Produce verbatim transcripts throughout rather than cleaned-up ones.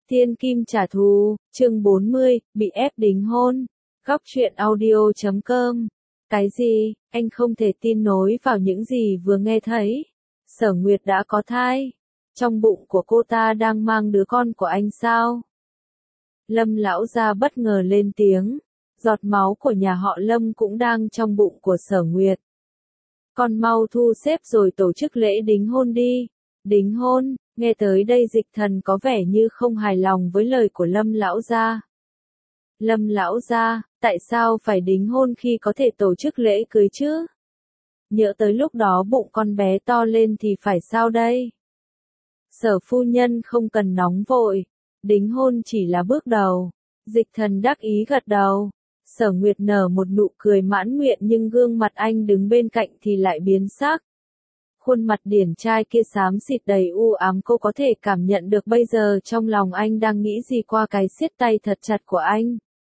Thiên kim trả thù, chương bốn mươi, bị ép đính hôn. Góc truyện audio chấm com. Cái gì, anh không thể tin nối vào những gì vừa nghe thấy. Sở Nguyệt đã có thai. Trong bụng của cô ta đang mang đứa con của anh sao? Lâm lão gia bất ngờ lên tiếng. Giọt máu của nhà họ Lâm cũng đang trong bụng của Sở Nguyệt. Con mau thu xếp rồi tổ chức lễ đính hôn đi. Đính hôn, nghe tới đây Dịch Thần có vẻ như không hài lòng với lời của Lâm lão gia. Lâm lão gia, tại sao phải đính hôn khi có thể tổ chức lễ cưới chứ? Nhớ tới lúc đó bụng con bé to lên thì phải sao đây? Sở phu nhân không cần nóng vội, đính hôn chỉ là bước đầu. Dịch Thần đắc ý gật đầu. Sở Nguyệt nở một nụ cười mãn nguyện nhưng gương mặt anh đứng bên cạnh thì lại biến sắc. Khuôn mặt điển trai kia xám xịt đầy u ám, cô có thể cảm nhận được bây giờ trong lòng anh đang nghĩ gì qua cái siết tay thật chặt của anh.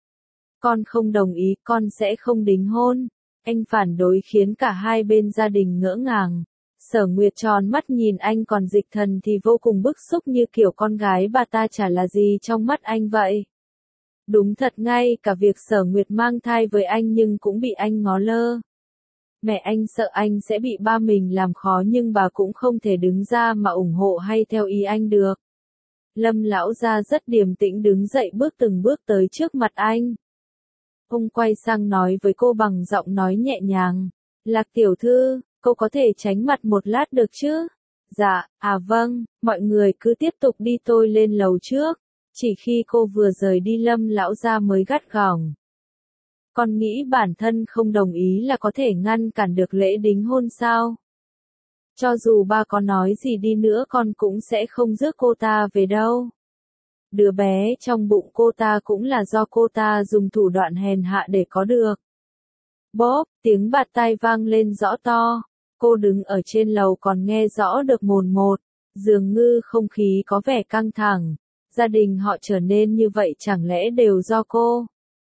Con không đồng ý, con sẽ không đính hôn. Anh phản đối khiến cả hai bên gia đình ngỡ ngàng. Sở Nguyệt tròn mắt nhìn anh, còn Dịch Thần thì vô cùng bức xúc như kiểu con gái bà ta chả là gì trong mắt anh vậy. Đúng thật, ngay cả việc Sở Nguyệt mang thai với anh nhưng cũng bị anh ngó lơ. Mẹ anh sợ anh sẽ bị ba mình làm khó nhưng bà cũng không thể đứng ra mà ủng hộ hay theo ý anh được. Lâm lão gia rất điềm tĩnh đứng dậy bước từng bước tới trước mặt anh. Ông quay sang nói với cô bằng giọng nói nhẹ nhàng. Lạc tiểu thư, cô có thể tránh mặt một lát được chứ? Dạ, à vâng, mọi người cứ tiếp tục đi, tôi lên lầu trước. Chỉ khi cô vừa rời đi Lâm lão gia mới gắt gỏng. Con nghĩ bản thân không đồng ý là có thể ngăn cản được lễ đính hôn sao? Cho dù ba có nói gì đi nữa con cũng sẽ không rước cô ta về đâu. Đứa bé trong bụng cô ta cũng là do cô ta dùng thủ đoạn hèn hạ để có được. Bóp, tiếng bạt tai vang lên rõ to. Cô đứng ở trên lầu còn nghe rõ được mồn một. Dường như không khí có vẻ căng thẳng. Gia đình họ trở nên như vậy chẳng lẽ đều do cô?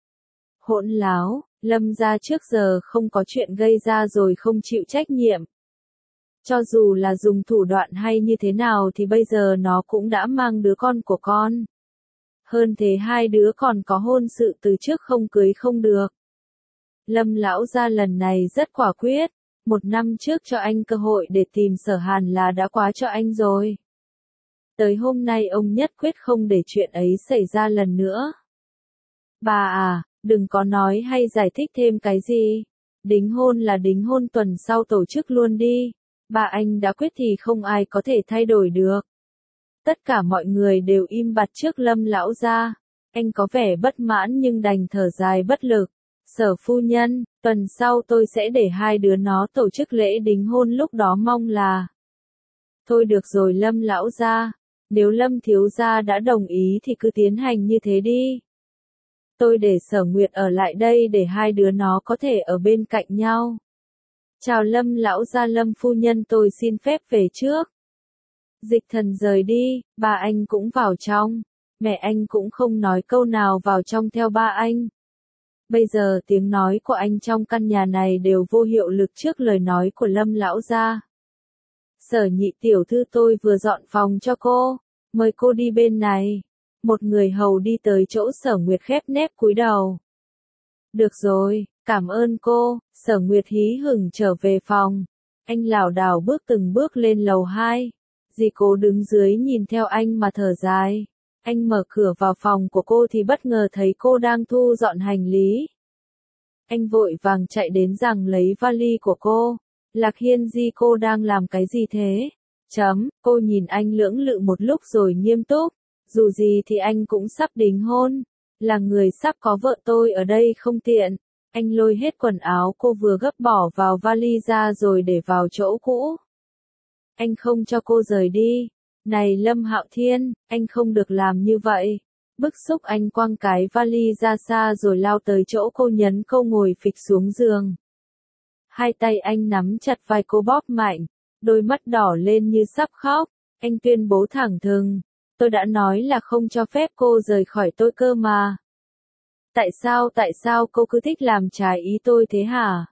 Hỗn láo, Lâm gia trước giờ không có chuyện gây ra rồi không chịu trách nhiệm. Cho dù là dùng thủ đoạn hay như thế nào thì bây giờ nó cũng đã mang đứa con của con. Hơn thế hai đứa còn có hôn sự từ trước, không cưới không được. Lâm lão gia lần này rất quả quyết. Một năm trước cho anh cơ hội để tìm Sở Hàn là đã quá cho anh rồi. Tới hôm nay ông nhất quyết không để chuyện ấy xảy ra lần nữa. Bà à, đừng có nói hay giải thích thêm cái gì. Đính hôn là đính hôn, tuần sau tổ chức luôn đi. Bà anh đã quyết thì không ai có thể thay đổi được. Tất cả mọi người đều im bặt trước Lâm lão gia. Anh có vẻ bất mãn nhưng đành thở dài bất lực. Sở phu nhân, tuần sau tôi sẽ để hai đứa nó tổ chức lễ đính hôn, lúc đó mong là... Thôi được rồi Lâm lão gia. Nếu Lâm thiếu gia đã đồng ý thì cứ tiến hành như thế đi. Tôi để Sở Nguyệt ở lại đây để hai đứa nó có thể ở bên cạnh nhau. Chào Lâm lão gia, Lâm phu nhân, tôi xin phép về trước. Dịch Thần rời đi, ba anh cũng vào trong. Mẹ anh cũng không nói câu nào, vào trong theo ba anh. Bây giờ tiếng nói của anh trong căn nhà này đều vô hiệu lực trước lời nói của Lâm lão gia. Sở nhị tiểu thư, tôi vừa dọn phòng cho cô. Mời cô đi bên này. Một người hầu đi tới chỗ Sở Nguyệt khép nép cúi đầu. Được rồi, cảm ơn cô. Sở Nguyệt hí hửng trở về phòng. Anh lảo đảo bước từng bước lên lầu hai. Dì cô đứng dưới nhìn theo anh mà thở dài. Anh mở cửa vào phòng của cô thì bất ngờ thấy cô đang thu dọn hành lý. Anh vội vàng chạy đến giằng lấy vali của cô. Lạc Hiên Di, cô đang làm cái gì thế? Chấm, cô nhìn anh lưỡng lự một lúc rồi nghiêm túc. Dù gì thì anh cũng sắp đính hôn. Là người sắp có vợ, tôi ở đây không tiện. Anh lôi hết quần áo cô vừa gấp bỏ vào vali ra rồi để vào chỗ cũ. Anh không cho cô rời đi. Này Lâm Hạo Thiên, anh không được làm như vậy. Bức xúc anh quăng cái vali ra xa rồi lao tới chỗ cô, nhấn cô ngồi phịch xuống giường. Hai tay anh nắm chặt vai cô bóp mạnh. Đôi mắt đỏ lên như sắp khóc. Anh tuyên bố thẳng thừng. Tôi đã nói là không cho phép cô rời khỏi tôi cơ mà. Tại sao, tại sao cô cứ thích làm trái ý tôi thế hả?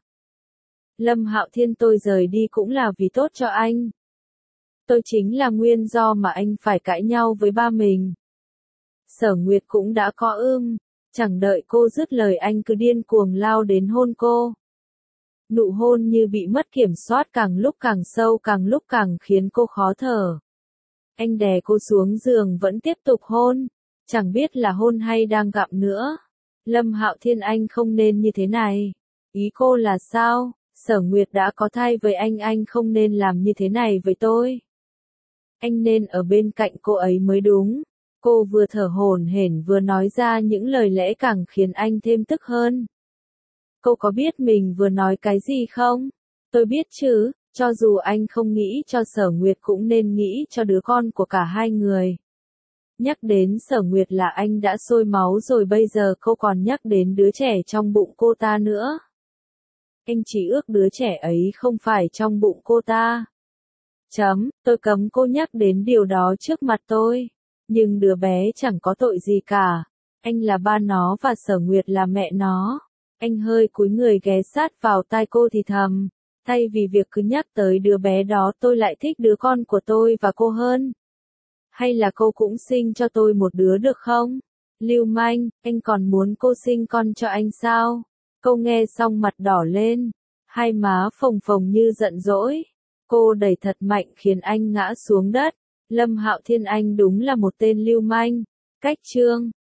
Lâm Hạo Thiên, tôi rời đi cũng là vì tốt cho anh. Tôi chính là nguyên do mà anh phải cãi nhau với ba mình. Sở Nguyệt cũng đã có ưng, chẳng đợi cô dứt lời anh cứ điên cuồng lao đến hôn cô. Nụ hôn như bị mất kiểm soát, càng lúc càng sâu, càng lúc càng khiến cô khó thở. Anh đè cô xuống giường vẫn tiếp tục hôn, chẳng biết là hôn hay đang gặm nữa. Lâm Hạo Thiên, anh không nên như thế này. Ý cô là sao? Sở Nguyệt đã có thai với anh, anh không nên làm như thế này với tôi. Anh nên ở bên cạnh cô ấy mới đúng. Cô vừa thở hổn hển vừa nói ra những lời lẽ càng khiến anh thêm tức hơn. Cô có biết mình vừa nói cái gì không? Tôi biết chứ, cho dù anh không nghĩ cho Sở Nguyệt cũng nên nghĩ cho đứa con của cả hai người. Nhắc đến Sở Nguyệt là anh đã sôi máu rồi, bây giờ cô còn nhắc đến đứa trẻ trong bụng cô ta nữa. Anh chỉ ước đứa trẻ ấy không phải trong bụng cô ta. Chấm, tôi cấm cô nhắc đến điều đó trước mặt tôi. Nhưng đứa bé chẳng có tội gì cả. Anh là ba nó và Sở Nguyệt là mẹ nó. Anh hơi cúi người ghé sát vào tai cô thì thầm. Thay vì việc cứ nhắc tới đứa bé đó, tôi lại thích đứa con của tôi và cô hơn. Hay là cô cũng sinh cho tôi một đứa được không? Lưu manh, anh còn muốn cô sinh con cho anh sao? Cô nghe xong mặt đỏ lên, hai má phồng phồng như giận dỗi. Cô đẩy thật mạnh khiến anh ngã xuống đất. Lâm Hạo Thiên, anh đúng là một tên lưu manh. Cách chương